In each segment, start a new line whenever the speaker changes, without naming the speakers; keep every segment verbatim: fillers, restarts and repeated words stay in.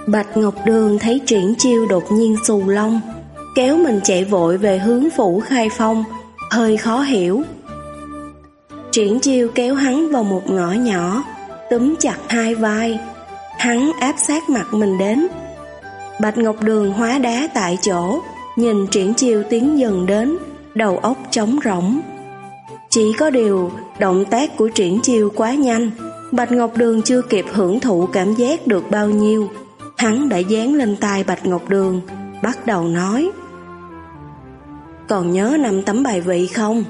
Bạch Ngọc Đường thấy Triển Chiêu đột nhiên xù lông, kéo mình chạy vội về hướng phủ Khai Phong, hơi khó hiểu. Triển Chiêu kéo hắn vào một ngõ nhỏ, túm chặt hai vai, hắn áp sát mặt mình đến. Bạch Ngọc Đường hóa đá tại chỗ, nhìn Triển Chiêu tiến dần đến, đầu óc trống rỗng. Chỉ có điều, động tác của Triển Chiêu quá nhanh, Bạch Ngọc Đường chưa kịp hưởng thụ cảm giác được bao nhiêu, hắn đã dán lên tai Bạch Ngọc Đường, bắt đầu nói: "Còn nhớ năm tấm bài vị không?"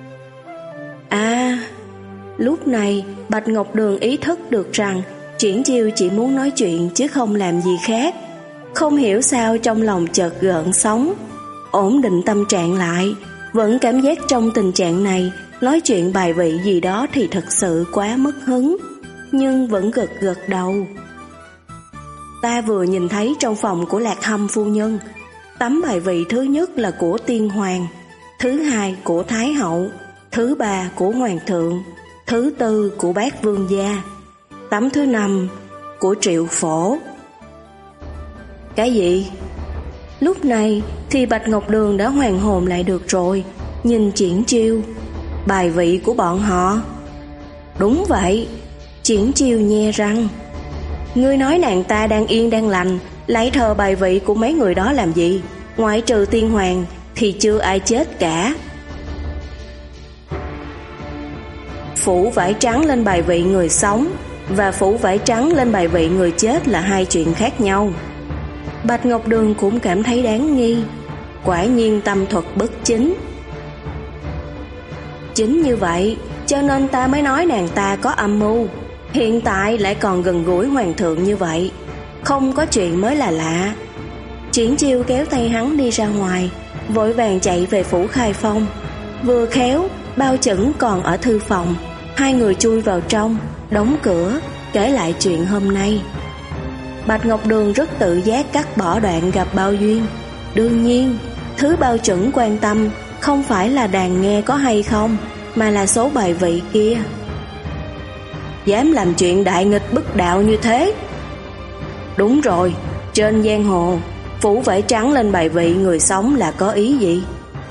À, lúc này Bạch Ngọc Đường ý thức được rằng Triển Chiêu chỉ muốn nói chuyện chứ không làm gì khác. Không hiểu sao trong lòng chợt gợn sóng, ổn định tâm trạng lại, vẫn cảm giác trong tình trạng này nói chuyện bài vị gì đó thì thật sự quá mất hứng, nhưng vẫn gật gật đầu. Ta vừa nhìn thấy trong phòng của Lạc Hâm phu nhân, tấm bài vị thứ nhất là của tiên hoàng, thứ hai của thái hậu, thứ ba của hoàng thượng, thứ tư của bác vương gia, tấm thứ năm của Triệu Phổ. Cái gì? Lúc này thì Bạch Ngọc Đường đã hoàn hồn lại được rồi, nhìn Triển Chiêu. Bài vị của bọn họ? Đúng vậy. Triển Chiêu nhe răng. Ngươi nói nàng ta đang yên đang lành, lấy thờ bài vị của mấy người đó làm gì? Ngoại trừ tiên hoàng thì chưa ai chết cả. Phủ vải trắng lên bài vị người sống và phủ vải trắng lên bài vị người chết là hai chuyện khác nhau. Bạch Ngọc Đường cũng cảm thấy đáng nghi. Quả nhiên tâm thuật bất chính. Chính như vậy, cho nên ta mới nói nàng ta có âm mưu. Hiện tại lại còn gần gũi hoàng thượng như vậy, không có chuyện mới là lạ. Triển Chiêu kéo tay hắn đi ra ngoài, vội vàng chạy về phủ Khai Phong. Vừa khéo, Bao Chẩn còn ở thư phòng. Hai người chui vào trong, đóng cửa, kể lại chuyện hôm nay. Bạch Ngọc Đường rất tự giác cắt bỏ đoạn gặp Bao Duyên. Đương nhiên, thứ Bao Chẩn quan tâm không phải là đàn nghe có hay không, mà là số bài vị kia. Dám làm chuyện đại nghịch bất đạo như thế? Đúng rồi, trên giang hồ phủ vải trắng lên bài vị người sống là có ý gì?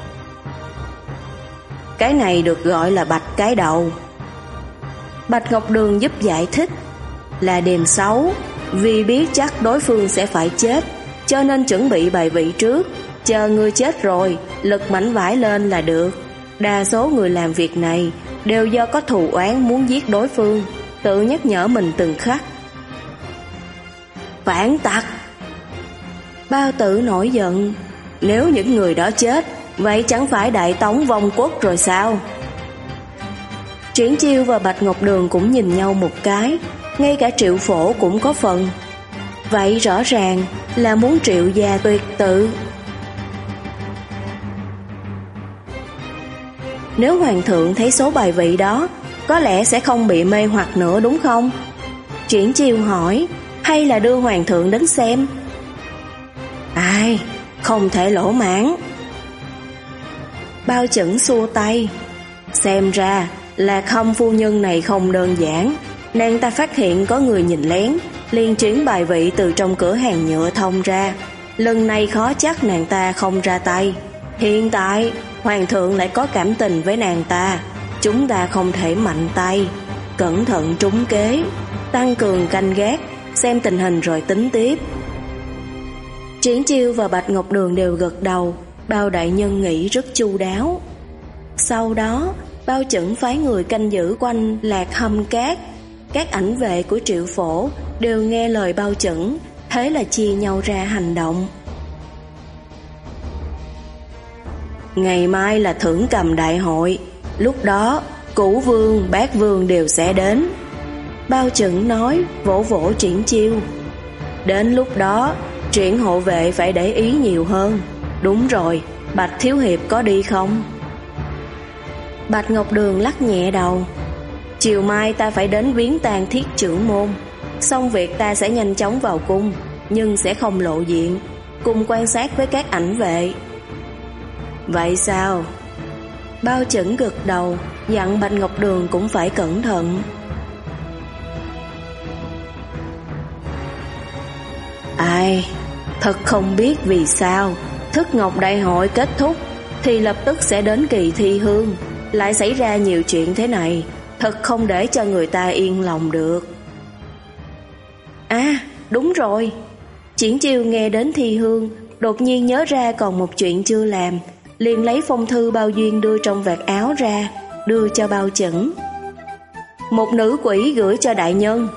Cái này được gọi là bạch cái đầu. Bạch Ngọc Đường giúp giải thích. Là đêm xấu, vì biết chắc đối phương sẽ phải chết, cho nên chuẩn bị bài vị trước, chờ người chết rồi lật mảnh vải lên là được. Đa số người làm việc này đều do có thù oán muốn giết đối phương, tự nhắc nhở mình từng khắc. Phản tặc! Bao Tử nổi giận. Nếu những người đó chết, vậy chẳng phải đại tống vong quốc rồi sao? Triển Chiêu và Bạch Ngọc Đường cũng nhìn nhau một cái, ngay cả Triệu Phổ cũng có phần. Vậy rõ ràng là muốn Triệu gia tuyệt tự. Nếu hoàng thượng thấy số bài vị đó, có lẽ sẽ không bị mê hoặc nữa đúng không? Triển Chiêu hỏi. Hay là đưa hoàng thượng đến xem? Ai, không thể lỗ mãn. Bao Chẩn xua tay. Xem ra Lạc Hâm phu nhân này không đơn giản. Nàng ta phát hiện có người nhìn lén, liền chuyển bài vị từ trong cửa hàng nhựa thông ra. Lần này khó chắc nàng ta không ra tay. Hiện tại hoàng thượng lại có cảm tình với nàng ta, chúng ta không thể mạnh tay, cẩn thận trúng kế, tăng cường canh gác, xem tình hình rồi tính tiếp. Triển Chiêu và Bạch Ngọc Đường đều gật đầu. Bao đại nhân nghĩ rất chu đáo. Sau đó Bao Chẩn phái người canh giữ quanh Lạc Hâm Cát. Các ảnh vệ của Triệu Phổ đều nghe lời Bao Chẩn, thế là chia nhau ra hành động. Ngày mai là thưởng cầm đại hội, lúc đó Cửu Vương, Bát Vương đều sẽ đến. Bao Chẩn nói, vỗ vỗ Triển Chiêu. Đến lúc đó Triển hộ vệ phải để ý nhiều hơn. Đúng rồi, Bạch thiếu hiệp có đi không? Bạch Ngọc Đường lắc nhẹ đầu. Chiều mai ta phải đến viếng tang Thiết trưởng môn, xong việc ta sẽ nhanh chóng vào cung, nhưng sẽ không lộ diện, cùng quan sát với các ảnh vệ. Vậy sao? Bao Chẩn gật đầu, dặn Bạch Ngọc Đường cũng phải cẩn thận. Ai, thật không biết vì sao Thức Ngọc Đại hội kết thúc thì lập tức sẽ đến kỳ thi hương, lại xảy ra nhiều chuyện thế này, thật không để cho người ta yên lòng được. À, đúng rồi. Triển Chiêu nghe đến thi hương, đột nhiên nhớ ra còn một chuyện chưa làm, liền lấy phong thư Bao Duyên đưa trong vạt áo ra, đưa cho Bao Chẩn. Một nữ quỷ gửi cho đại nhân.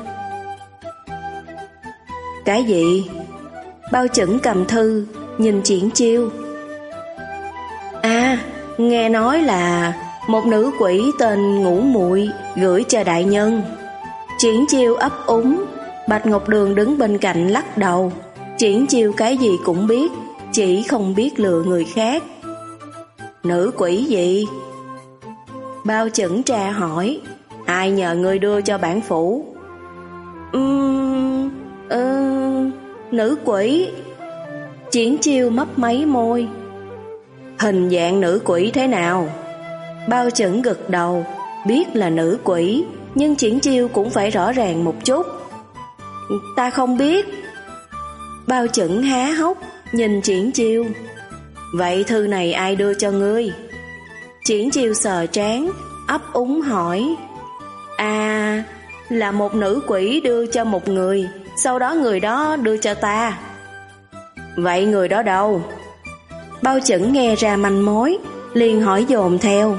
Cái gì? Bao Chẩn cầm thư, nhìn Triển Chiêu. À, nghe nói là một nữ quỷ tên Ngũ Muội gửi cho đại nhân. Triển Chiêu ấp úng. Bạch Ngọc Đường đứng bên cạnh lắc đầu. Triển Chiêu cái gì cũng biết, chỉ không biết lừa người khác. Nữ quỷ gì? Bao Chẩn tra hỏi. Ai nhờ ngươi đưa cho bản phủ? Ừm, ừm, nữ quỷ. Triển Chiêu mấp máy môi. Hình dạng nữ quỷ thế nào? Bao Chẩn gật đầu, biết là nữ quỷ, nhưng Triển Chiêu cũng phải rõ ràng một chút. Ta không biết. Bao Chẩn há hốc, nhìn Triển Chiêu. Vậy thư này ai đưa cho ngươi? Triển Chiêu sờ trán, ấp úng hỏi. À, là một nữ quỷ đưa cho một người, sau đó người đó đưa cho ta. Vậy người đó đâu? Bao Chẩn nghe ra manh mối, liền hỏi dồn theo.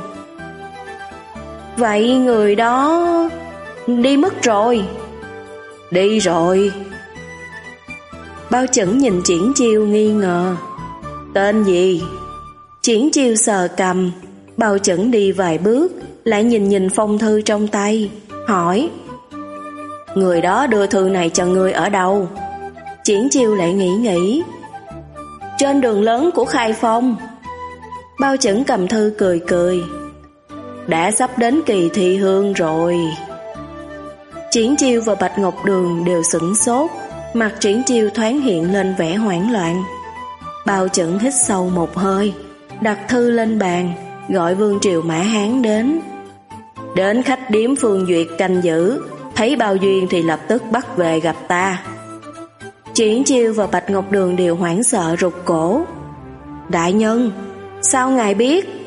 Vậy người đó đi mất rồi. Đi rồi. Bao Chẩn nhìn Triển Chiêu nghi ngờ. Tên gì? Triển Chiêu sờ cầm. Bao Chẩn đi vài bước, lại nhìn nhìn phong thư trong tay, hỏi. Người đó đưa thư này cho ngươi ở đâu? Triển Chiêu lại nghĩ nghĩ. Trên đường lớn của Khai Phong. Bao Chẩn cầm thư cười cười. Đã sắp đến kỳ thi hương rồi. Triển Chiêu và Bạch Ngọc Đường đều sửng sốt, mặt Triển Chiêu thoáng hiện lên vẻ hoảng loạn. Bao Chẩn hít sâu một hơi, đặt thư lên bàn, gọi Vương Triều Mã Hán đến. Đến khách điếm Phương Duyệt canh giữ, thấy Bao Duyên thì lập tức bắt về gặp ta. Triển Chiêu và Bạch Ngọc Đường đều hoảng sợ rụt cổ. Đại nhân, sao ngài biết?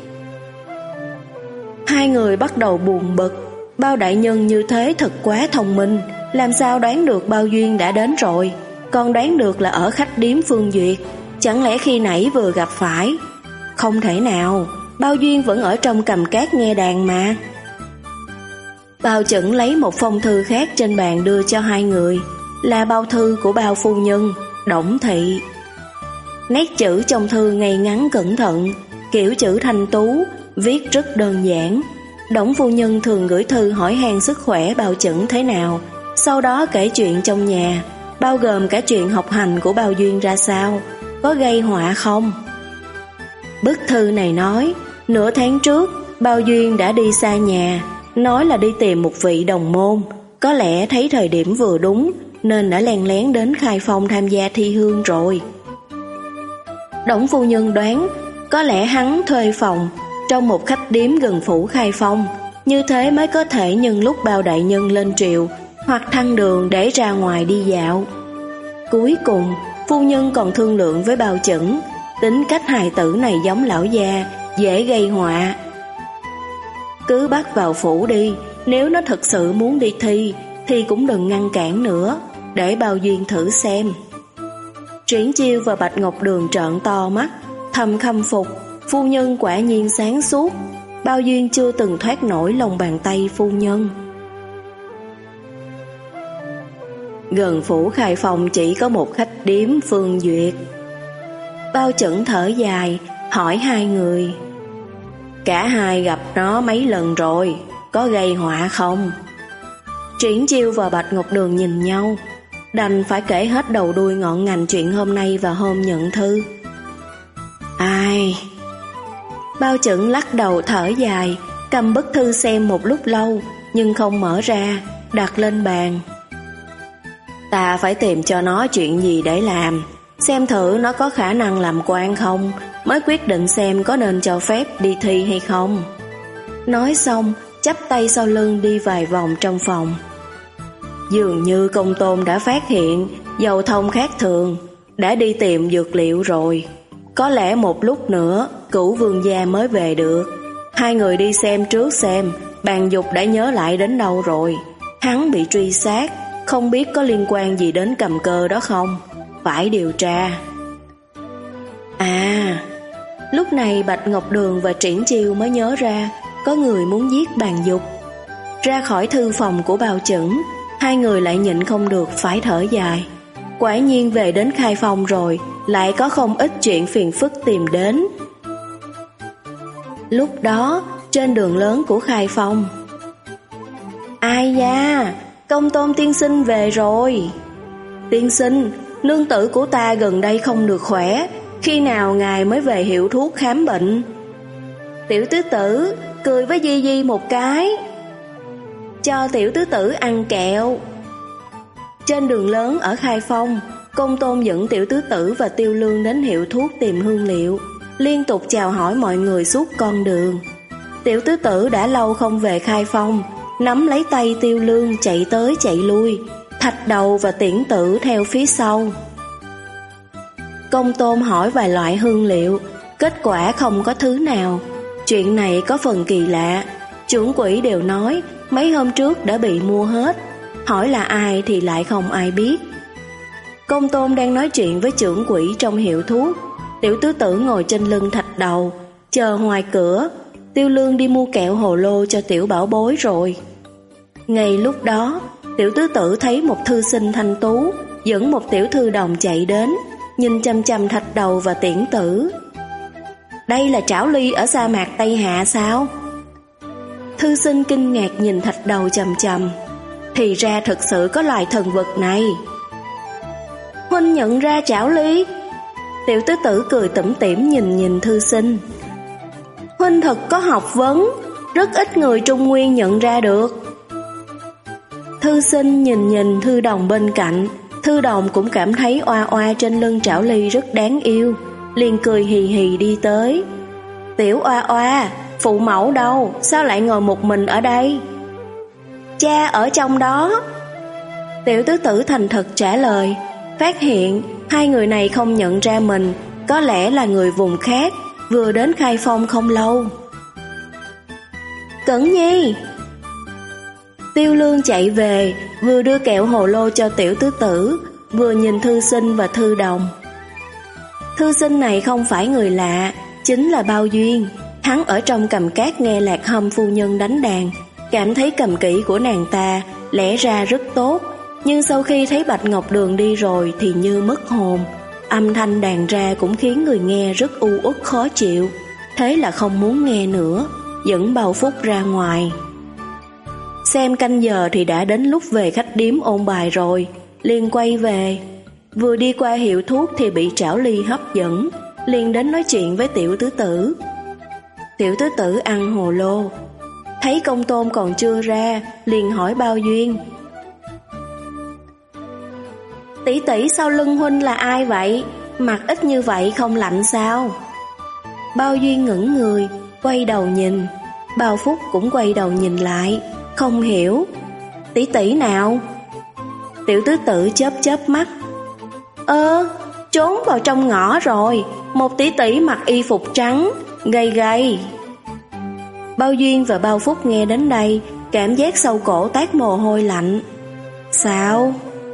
Hai người bắt đầu buồn bực. Bao đại nhân như thế thật quá thông minh, làm sao đoán được Bao Duyên đã đến rồi, còn đoán được là ở khách điếm Phương Duyệt. Chẳng lẽ khi nãy vừa gặp phải? Không thể nào, Bao Duyên vẫn ở trong Cầm Cát nghe đàn mà. Bao Chẩn lấy một phong thư khác trên bàn đưa cho hai người, là bao thư của Bao phu nhân, Đổng Thị. Nét chữ trong thư ngay ngắn cẩn thận, kiểu chữ thanh tú, viết rất đơn giản. Đổng phu nhân thường gửi thư hỏi han sức khỏe Bao Chẩn thế nào, sau đó kể chuyện trong nhà, bao gồm cả chuyện học hành của Bao Duyên ra sao, có gây họa không. Bức thư này nói, nửa tháng trước Bao Duyên đã đi xa nhà, nói là đi tìm một vị đồng môn, có lẽ thấy thời điểm vừa đúng nên đã lén lén đến Khai Phong tham gia thi hương rồi. Đổng phu nhân đoán có lẽ hắn thuê phòng trong một khách điếm gần phủ Khai Phong, như thế mới có thể nhân lúc Bao đại nhân lên triều hoặc thăng đường để ra ngoài đi dạo. Cuối cùng phu nhân còn thương lượng với Bao Chẩn, tính cách hài tử này giống lão già, dễ gây họa. Cứ bắt vào phủ đi, nếu nó thật sự muốn đi thi thì cũng đừng ngăn cản nữa, để Bao Duyên thử xem. Triển Chiêu và Bạch Ngọc Đường trợn to mắt, thầm khâm phục, phu nhân quả nhiên sáng suốt, Bao Duyên chưa từng thoát nổi lòng bàn tay phu nhân. Gần phủ Khai Phong chỉ có một khách điếm Phương Duyệt. Bao Chẩn thở dài, hỏi hai người. Cả hai gặp nó mấy lần rồi, có gây họa không? Triển Chiêu và Bạch Ngọc Đường nhìn nhau, đành phải kể hết đầu đuôi ngọn ngành chuyện hôm nay và hôm nhận thư. Ai? Bao Chẩn lắc đầu thở dài, cầm bức thư xem một lúc lâu, nhưng không mở ra, đặt lên bàn. Ta phải tìm cho nó chuyện gì để làm, xem thử nó có khả năng làm quan không, mới quyết định xem có nên cho phép đi thi hay không. Nói xong, chắp tay sau lưng đi vài vòng trong phòng. Dường như Công Tôn đã phát hiện Dầu Thông khác thường, đã đi tìm dược liệu rồi. Có lẽ một lúc nữa Cửu Vương gia mới về được. Hai người đi xem trước xem Bàn Dục đã nhớ lại đến đâu rồi. Hắn bị truy sát, không biết có liên quan gì đến Cầm Cơ đó không? Phải điều tra. À, lúc này Bạch Ngọc Đường và Triển Chiêu mới nhớ ra có người muốn giết Bàn Dục. Ra khỏi thư phòng của Bao Chững, hai người lại nhịn không được phải thở dài. Quả nhiên về đến Khai Phong rồi, lại có không ít chuyện phiền phức tìm đến. Lúc đó, trên đường lớn của Khai Phong. Ai da, Công Tôn tiên sinh về rồi. Tiên sinh, nương tử của ta gần đây không được khỏe, khi nào ngài mới về hiệu thuốc khám bệnh? Tiểu tứ tử cười với Di Di một cái. Cho tiểu tứ tử ăn kẹo. Trên đường lớn ở Khai Phong, Công Tôn dẫn tiểu tứ tử và Tiêu Lương đến hiệu thuốc tìm hương liệu, liên tục chào hỏi mọi người suốt con đường. Tiểu tứ tử đã lâu không về Khai Phong, nắm lấy tay Tiêu Lương chạy tới chạy lui, Thạch Đầu và Tiễn Tử theo phía sau. Công Tôn hỏi vài loại hương liệu, kết quả không có thứ nào. Chuyện này có phần kỳ lạ, trưởng quỹ đều nói mấy hôm trước đã bị mua hết, hỏi là ai thì lại không ai biết. Công Tôn đang nói chuyện với trưởng quỹ trong hiệu thuốc, tiểu tứ tử ngồi trên lưng Thạch Đầu, chờ ngoài cửa. Tiêu Lương đi mua kẹo hồ lô cho tiểu bảo bối rồi. Ngay lúc đó, tiểu tứ tử thấy một thư sinh thanh tú dẫn một tiểu thư đồng chạy đến, nhìn chăm chăm Thạch Đầu và Tiễn Tử. Đây là Trảo Ly ở sa mạc Tây Hạ sao? Thư sinh kinh ngạc nhìn Thạch Đầu chằm chằm. Thì ra thực sự có loài thần vật này. Huynh nhận ra Trảo Ly? Tiểu tứ tử cười tủm tỉm nhìn nhìn thư sinh. Huynh thật có học vấn, rất ít người Trung Nguyên nhận ra được. Thư sinh nhìn nhìn thư đồng bên cạnh, thư đồng cũng cảm thấy oa oa trên lưng Trảo Ly rất đáng yêu, liền cười hì hì đi tới. Tiểu oa oa, phụ mẫu đâu, sao lại ngồi một mình ở đây? Cha ở trong đó. Tiểu tứ tử thành thật trả lời, phát hiện hai người này không nhận ra mình, có lẽ là người vùng khác, vừa đến Khai Phong không lâu. Cẩn Nhi. Tiêu Lương chạy về, vừa đưa kẹo hồ lô cho tiểu tứ tử, vừa nhìn thư sinh và thư đồng. Thư sinh này không phải người lạ, chính là Bao Duyên. Hắn ở trong Cầm Cát nghe Lạc Hâm phu nhân đánh đàn, cảm thấy cầm kỹ của nàng ta lẽ ra rất tốt, nhưng sau khi thấy Bạch Ngọc Đường đi rồi thì như mất hồn. Âm thanh đàn ra cũng khiến người nghe rất u uất khó chịu, thế là không muốn nghe nữa, dẫn Bao Phúc ra ngoài. Xem canh giờ thì đã đến lúc về khách điếm ôn bài rồi, liền quay về. Vừa đi qua hiệu thuốc thì bị Trảo Ly hấp dẫn, liền đến nói chuyện với tiểu tứ tử. Tiểu tứ tử ăn hồ lô, thấy Công Tôn còn chưa ra, liền hỏi Bao Duyên. Tỷ tỷ sau lưng huynh là ai vậy? Mặt ít như vậy không lạnh sao? Bao Duyên ngẩn người, quay đầu nhìn. Bao Phúc cũng quay đầu nhìn lại, không hiểu. Tỷ tỷ nào? Tiểu tứ tử chớp chớp mắt. Ơ, trốn vào trong ngõ rồi. Một tỷ tỷ mặc y phục trắng, gầy gầy. Bao Duyên và Bao Phúc nghe đến đây, cảm giác sau cổ toát mồ hôi lạnh. Sao?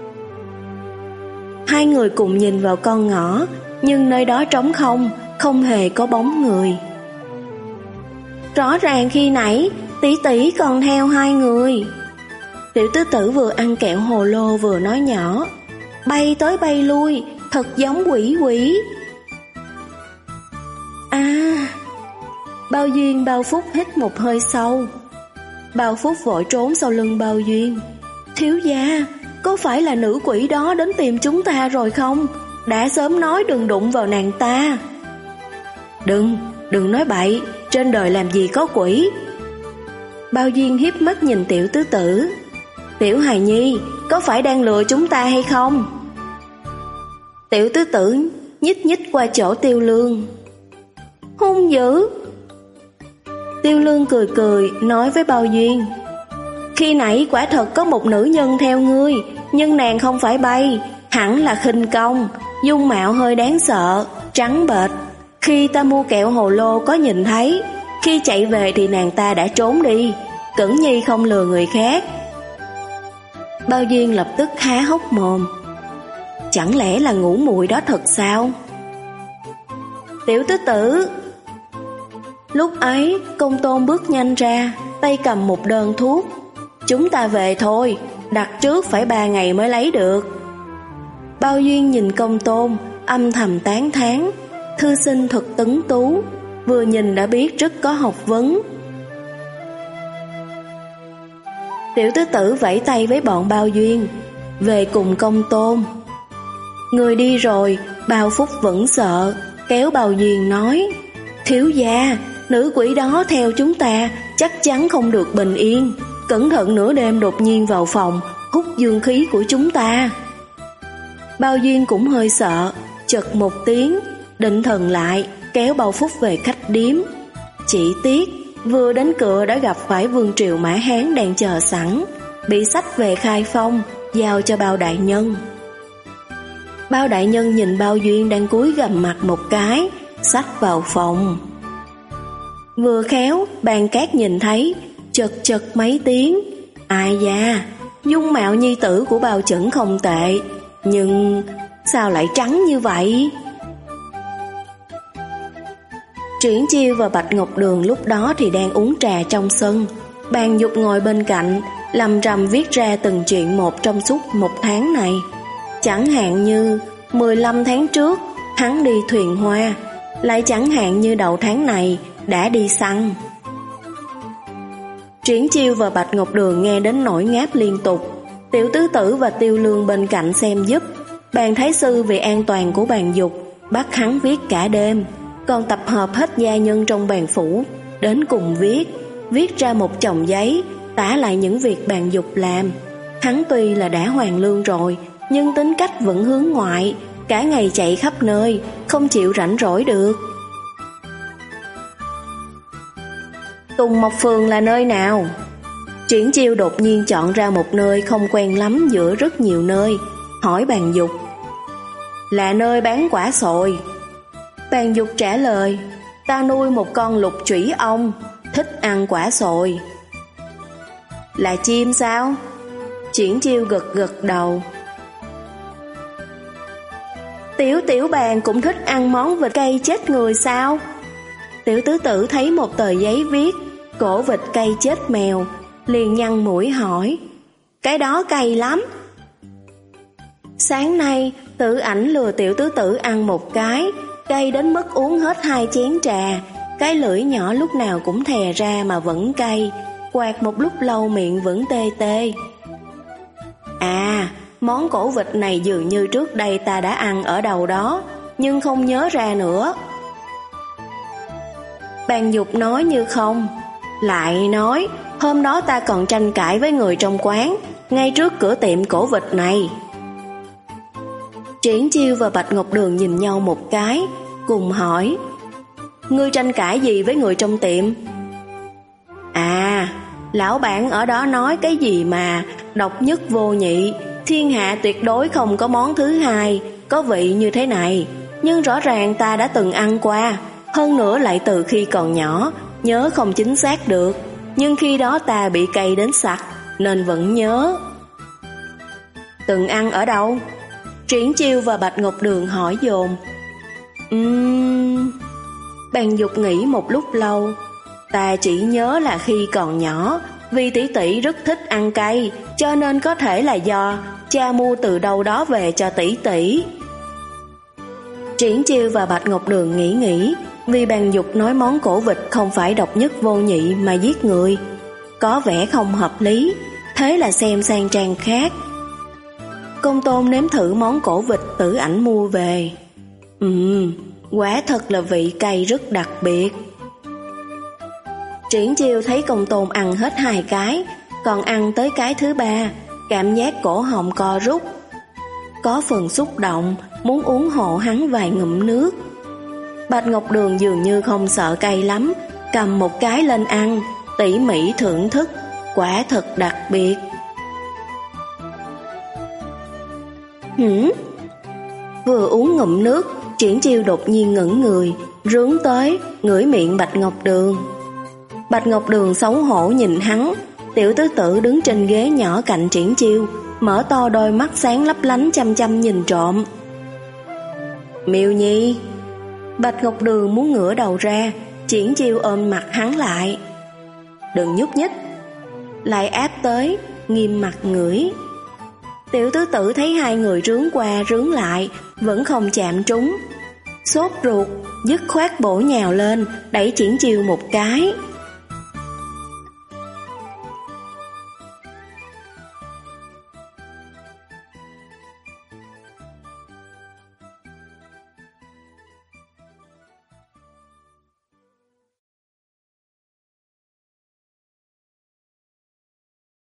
Hai người cùng nhìn vào con ngõ, nhưng nơi đó trống không, không hề có bóng người. Rõ ràng khi nãy tỷ tỷ còn theo hai người. Tiểu tứ tử vừa ăn kẹo hồ lô vừa nói nhỏ, bay tới bay lui, thật giống quỷ quỷ. À, Bao Duyên Bao Phúc hít một hơi sâu. Bao Phúc vội trốn sau lưng Bao Duyên. Thiếu gia, có phải là nữ quỷ đó đến tìm chúng ta rồi không? Đã sớm nói đừng đụng vào nàng ta. Đừng, đừng nói bậy, trên đời làm gì có quỷ. Bao Duyên hiếp mắt nhìn tiểu tứ tử. Tiểu hài nhi, có phải đang lừa chúng ta hay không? Tiểu tứ tử nhích nhích qua chỗ Tiêu Lương. Hung dữ. Tiêu Lương cười cười nói với Bao Duyên. Khi nãy quả thật có một nữ nhân theo ngươi, nhưng nàng không phải bay, hẳn là khinh công, dung mạo hơi đáng sợ, trắng bệch. Khi ta mua kẹo hồ lô có nhìn thấy, khi chạy về thì nàng ta đã trốn đi. Cẩn Nhi không lừa người khác. Bao Duyên lập tức há hốc mồm. Chẳng lẽ là ngủ muội đó thật sao? Tiểu tứ tử. Lúc ấy Công Tôn bước nhanh ra, tay cầm một đơn thuốc. Chúng ta về thôi, đặt trước phải ba ngày mới lấy được. Bao Duyên nhìn Công Tôn, âm thầm tán thán. Thư sinh thật tuấn tú, vừa nhìn đã biết rất có học vấn. Tiểu tứ tử vẫy tay với bọn Bao Duyên, về cùng Công Tôn. Người đi rồi, Bao Phúc vẫn sợ, kéo Bao Duyên nói: Thiếu gia, nữ quỷ đó theo chúng ta, chắc chắn không được bình yên. Cẩn thận nửa đêm đột nhiên vào phòng, hút dương khí của chúng ta. Bao Duyên cũng hơi sợ, chật một tiếng, định thần lại, kéo Bao Phúc về khách điếm. Chỉ tiếc, vừa đến cửa đã gặp phải Vương Triều Mã Hán đang chờ sẵn, bị xách về Khai Phong, giao cho Bao đại nhân. Bao đại nhân nhìn Bao Duyên đang cúi gằm mặt một cái, xách vào phòng. Vừa khéo, Bàn Cát nhìn thấy, chật chật mấy tiếng. Ai da, dung mạo nhi tử của Bao Chẩn không tệ, nhưng sao lại trắng như vậy? Triển Chiêu và Bạch Ngọc Đường lúc đó thì đang uống trà trong sân. Bàn Dục ngồi bên cạnh, lầm rầm viết ra từng chuyện một trong suốt một tháng này. Chẳng hạn như mười lăm tháng trước hắn đi thuyền hoa, lại chẳng hạn như đầu tháng này đã đi săn. Triển Chiêu và Bạch Ngọc Đường nghe đến nỗi ngáp liên tục. Tiểu tứ tử và Tiêu Lương bên cạnh xem giúp. Bàn thái sư vì an toàn của Bàn Dục bắt hắn viết cả đêm, còn tập hợp hết gia nhân trong bàn phủ đến cùng viết, viết ra một chồng giấy tả lại những việc Bàn Dục làm. Hắn tuy là đã hoàn lương rồi, nhưng tính cách vẫn hướng ngoại, cả ngày chạy khắp nơi, không chịu rảnh rỗi được. Tùng Mộc Phường là nơi nào? Triển Chiêu đột nhiên chọn ra một nơi không quen lắm giữa rất nhiều nơi, hỏi Bàn Dục. Là nơi bán quả sồi. Bàn Dục trả lời, ta nuôi một con lục trủy ong, thích ăn quả sồi. Là chim sao? Triển Chiêu gật gật đầu. Tiểu tiểu Bàn cũng thích ăn món vịt cây chết người sao? Tiểu tứ tử thấy một tờ giấy viết cổ vịt cây chết mèo, liền nhăn mũi hỏi, cái đó cay lắm. Sáng nay Tử Ảnh lừa tiểu tứ tử ăn một cái, cay đến mức uống hết hai chén trà. Cái lưỡi nhỏ lúc nào cũng thè ra mà vẫn cay, quạt một lúc lâu miệng vẫn tê tê. À, món cổ vịt này dường như trước đây ta đã ăn ở đâu đó, nhưng không nhớ ra nữa. Bàn Dục nói như không, lại nói, hôm đó ta còn tranh cãi với người trong quán, ngay trước cửa tiệm cổ vịt này. Triển Chiêu và Bạch Ngọc Đường nhìn nhau một cái, cùng hỏi, ngươi tranh cãi gì với người trong tiệm? À, lão bản ở đó nói cái gì mà độc nhất vô nhị, thiên hạ tuyệt đối không có món thứ hai có vị như thế này. Nhưng rõ ràng ta đã từng ăn qua, hơn nữa lại từ khi còn nhỏ, nhớ không chính xác được. Nhưng khi đó ta bị cay đến sặc, nên vẫn nhớ. Từng ăn ở đâu? Triển Chiêu và Bạch Ngọc Đường hỏi dồn. Uhm... Bàn Dục nghĩ một lúc lâu. Ta chỉ nhớ là khi còn nhỏ, vì tỷ tỷ rất thích ăn cay, cho nên có thể là do cha mua từ đâu đó về cho tỷ tỷ. Triển Chiêu và Bạch Ngọc Đường nghĩ nghĩ, vì Bàn Dục nói món cổ vịt không phải độc nhất vô nhị mà giết người, có vẻ không hợp lý, thế là xem sang trang khác. Công Tôn nếm thử món cổ vịt Tử Ảnh mua về. Ừm, quả thật là vị cay rất đặc biệt. Triển Chiêu thấy Công Tôn ăn hết hai cái, còn ăn tới cái thứ ba, cảm giác cổ họng co rút, có phần xúc động, muốn uống hộ hắn vài ngụm nước. Bạch Ngọc Đường dường như không sợ cay lắm, cầm một cái lên ăn, tỉ mỉ thưởng thức, quả thật đặc biệt. Hửm? Vừa uống ngụm nước, Triển Chiêu đột nhiên ngẩng người, rướn tới, ngửi miệng Bạch Ngọc Đường. Bạch Ngọc Đường xấu hổ nhìn hắn, tiểu tứ tử đứng trên ghế nhỏ cạnh Triển Chiêu, mở to đôi mắt sáng lấp lánh chăm chăm nhìn trộm. Miêu Nhi. Bạch Ngọc Đường muốn ngửa đầu ra, Triển Chiêu ôm mặt hắn lại. Đừng nhúc nhích. Lại áp tới, nghiêm mặt ngửi. Tiểu tứ tử thấy hai người rướn qua rướn lại, vẫn không chạm trúng. Sốt ruột, dứt khoát bổ nhào lên, đẩy Triển Chiêu một cái.